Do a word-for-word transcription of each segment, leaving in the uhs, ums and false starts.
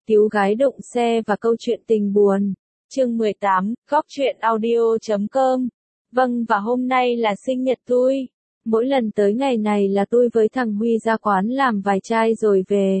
Tíu gái đụng xe và câu chuyện tình buồn. Chương mười tám, góc truyện audio chấm com. Vâng, và hôm nay là sinh nhật tôi. Mỗi lần tới ngày này là tôi với thằng Huy ra quán làm vài chai rồi về.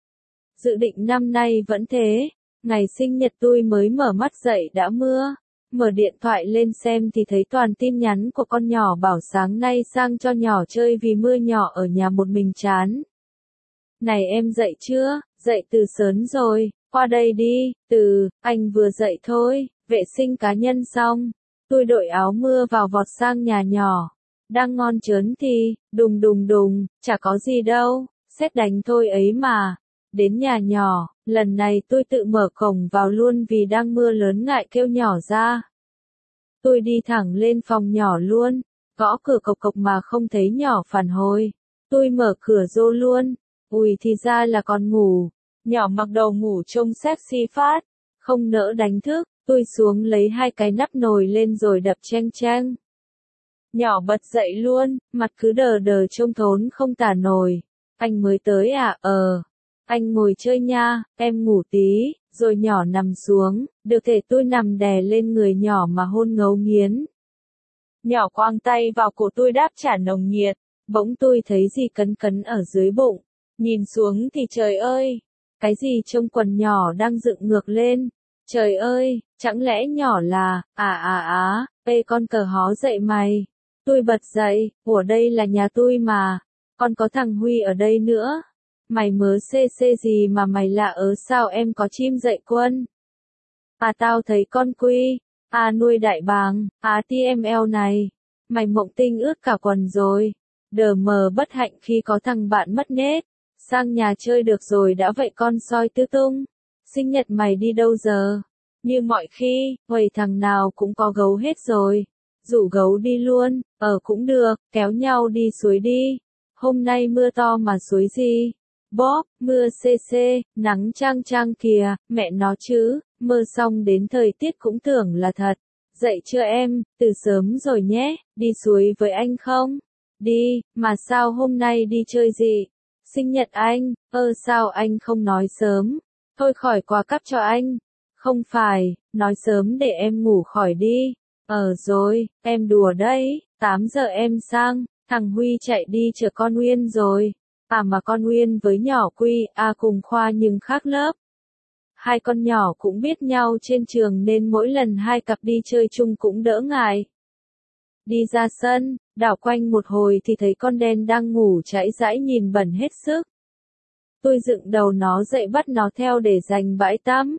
Dự định năm nay vẫn thế. Ngày sinh nhật tôi mới mở mắt dậy đã mưa. Mở điện thoại lên xem thì thấy toàn tin nhắn của con nhỏ bảo sáng nay sang cho nhỏ chơi vì mưa nhỏ ở nhà một mình chán. Này em dậy chưa? Dậy từ sớm rồi, qua đây đi. Từ, anh vừa dậy thôi, vệ sinh cá nhân xong. Tôi đội áo mưa vào vọt sang nhà nhỏ. Đang ngon chớn thì, đùng đùng đùng, chả có gì đâu, sét đánh thôi ấy mà. Đến nhà nhỏ, lần này tôi tự mở cổng vào luôn vì đang mưa lớn ngại kêu nhỏ ra. Tôi đi thẳng lên phòng nhỏ luôn, gõ cửa cộc cộc mà không thấy nhỏ phản hồi. Tôi mở cửa vô luôn. Ui thì ra là còn ngủ. Nhỏ mặc đầu ngủ trông sexy phát. Không nỡ đánh thức, tôi xuống lấy hai cái nắp nồi lên rồi đập cheng cheng. Nhỏ bật dậy luôn, mặt cứ đờ đờ trông thốn không tả nổi. Anh mới tới à? Ờ. Anh ngồi chơi nha, em ngủ tí, rồi nhỏ nằm xuống, được thể tôi nằm đè lên người nhỏ mà hôn ngấu nghiến. Nhỏ quàng tay vào cổ tôi đáp trả nồng nhiệt, bỗng tôi thấy gì cấn cấn ở dưới bụng. Nhìn xuống thì trời ơi, cái gì trong quần nhỏ đang dựng ngược lên. Trời ơi, chẳng lẽ nhỏ là, à à á, ê con cờ hó dậy mày. Tôi bật dậy, ủa đây là nhà tôi mà, con có thằng Huy ở đây nữa. Mày mớ xê xê gì mà mày lạ ớ sao em có chim dậy quân. À tao thấy con quy, à nuôi đại bàng, à tê em lờ này. Mày mộng tinh ướt cả quần rồi, đờ mờ bất hạnh khi có thằng bạn mất nết. Sang nhà chơi được rồi đã vậy con soi tứ tung. Sinh nhật mày đi đâu giờ? Như mọi khi, huầy thằng nào cũng có gấu hết rồi. Rủ gấu đi luôn, ờ cũng được, kéo nhau đi suối đi. Hôm nay mưa to mà suối gì? Bóp, mưa xê xê, nắng chang chang kìa, mẹ nó chứ, mơ xong đến thời tiết cũng tưởng là thật. Dậy chưa em, từ sớm rồi nhé, đi suối với anh không? Đi, mà sao hôm nay đi chơi gì? Sinh nhật anh, ơ sao anh không nói sớm, thôi khỏi quà cắp cho anh. Không phải, nói sớm để em ngủ khỏi đi. Ờ rồi, em đùa đấy, tám giờ em sang, thằng Huy chạy đi chở con Uyên rồi. À mà con Uyên với nhỏ Quy, à cùng khoa nhưng khác lớp. Hai con nhỏ cũng biết nhau trên trường nên mỗi lần hai cặp đi chơi chung cũng đỡ ngại. Đi ra sân, đảo quanh một hồi thì thấy con đen đang ngủ chãi dãi nhìn bẩn hết sức. Tôi dựng đầu nó dậy bắt nó theo để dành bãi tắm.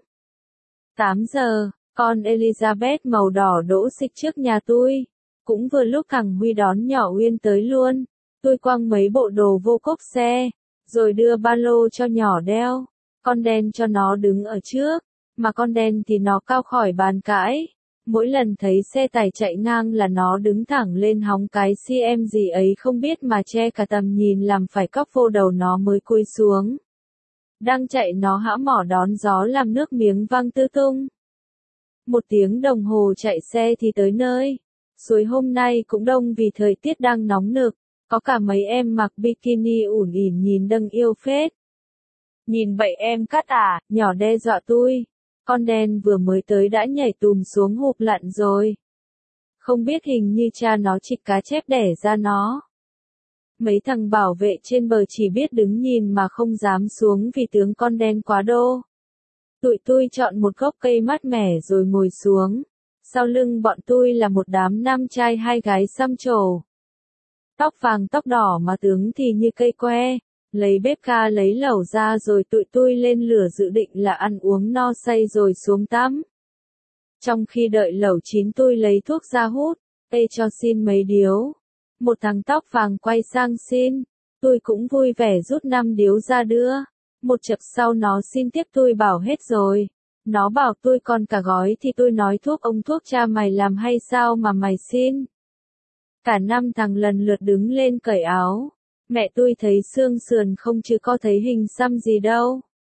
tám giờ, con Elizabeth màu đỏ đỗ xịch trước nhà tôi. Cũng vừa lúc thằng Huy đón nhỏ Uyên tới luôn. Tôi quăng mấy bộ đồ vô cốp xe, rồi đưa ba lô cho nhỏ đeo. Con đen cho nó đứng ở trước, mà con đen thì nó cao khỏi bàn cãi. Mỗi lần thấy xe tải chạy ngang là nó đứng thẳng lên hóng cái xê em gì ấy không biết mà che cả tầm nhìn làm phải cóc vô đầu nó mới cúi xuống. Đang chạy nó hã mỏ đón gió làm nước miếng văng tứ tung. Một tiếng đồng hồ chạy xe thì tới nơi. Suối hôm nay cũng đông vì thời tiết đang nóng nực, có cả mấy em mặc bikini ủn ỉn nhìn đâng yêu phết. Nhìn vậy em cắt à, nhỏ đe dọa tôi. Con đen vừa mới tới đã nhảy tùm xuống hụp lặn rồi. Không biết hình như cha nó chịch cá chép đẻ ra nó. Mấy thằng bảo vệ trên bờ chỉ biết đứng nhìn mà không dám xuống vì tướng con đen quá đô. Tụi tôi chọn một gốc cây mát mẻ rồi ngồi xuống. Sau lưng bọn tôi là một đám nam trai hai gái xăm trổ. Tóc vàng tóc đỏ mà tướng thì như cây que. Lấy bếp ga lấy lẩu ra rồi tụi tôi lên lửa dự định là ăn uống no say rồi xuống tắm. Trong khi đợi lẩu chín tôi lấy thuốc ra hút, ê cho xin mấy điếu. Một thằng tóc vàng quay sang xin, tôi cũng vui vẻ rút năm điếu ra đưa. Một chập sau nó xin tiếp tôi bảo hết rồi. Nó bảo tôi còn cả gói thì tôi nói thuốc ông thuốc cha mày làm hay sao mà mày xin. Cả năm thằng lần lượt đứng lên cởi áo. Mẹ tôi thấy xương sườn không chứ có thấy hình xăm gì đâu.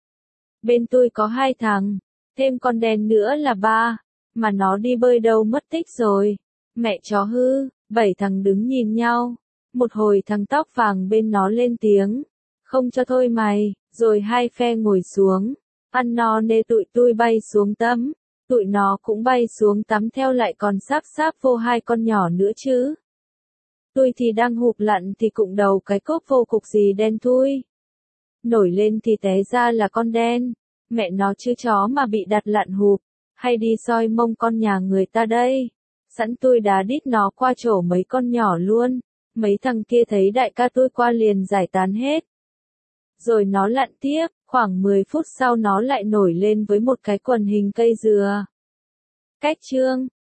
Bên tôi có hai thằng, thêm con đen nữa là ba, mà nó đi bơi đâu mất tích rồi. Mẹ chó hư, bảy thằng đứng nhìn nhau. Một hồi thằng tóc vàng bên nó lên tiếng, không cho thôi mày, rồi hai phe ngồi xuống. Ăn no nê tụi tui bay xuống tắm, tụi nó cũng bay xuống tắm theo lại còn sáp sáp vô hai con nhỏ nữa chứ. Tui thì đang hụp lặn thì cụng đầu cái cốc vô cục gì đen thui. Nổi lên thì té ra là con đen, mẹ nó chứ chó mà bị đặt lặn hụp, hay đi soi mông con nhà người ta đây. Sẵn tui đá đít nó qua chỗ mấy con nhỏ luôn, mấy thằng kia thấy đại ca tui qua liền giải tán hết. Rồi nó lặn tiếp, khoảng mười phút sau nó lại nổi lên với một cái quần hình cây dừa. Cách chương